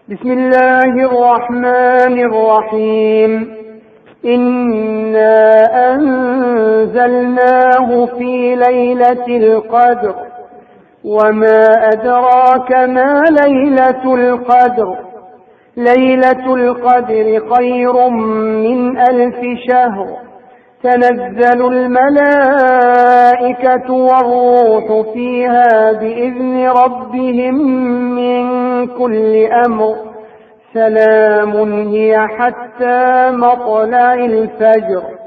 بسم الله الرحمن الرحيم. إنا أنزلناه في ليلة القدر وما أدراك ما ليلة القدر. ليلة القدر خير من 1000 شهر. تنزل الملائكة والروح فيها بإذن ربهم من كل أمر. سلام هي حتى مطلع الفجر.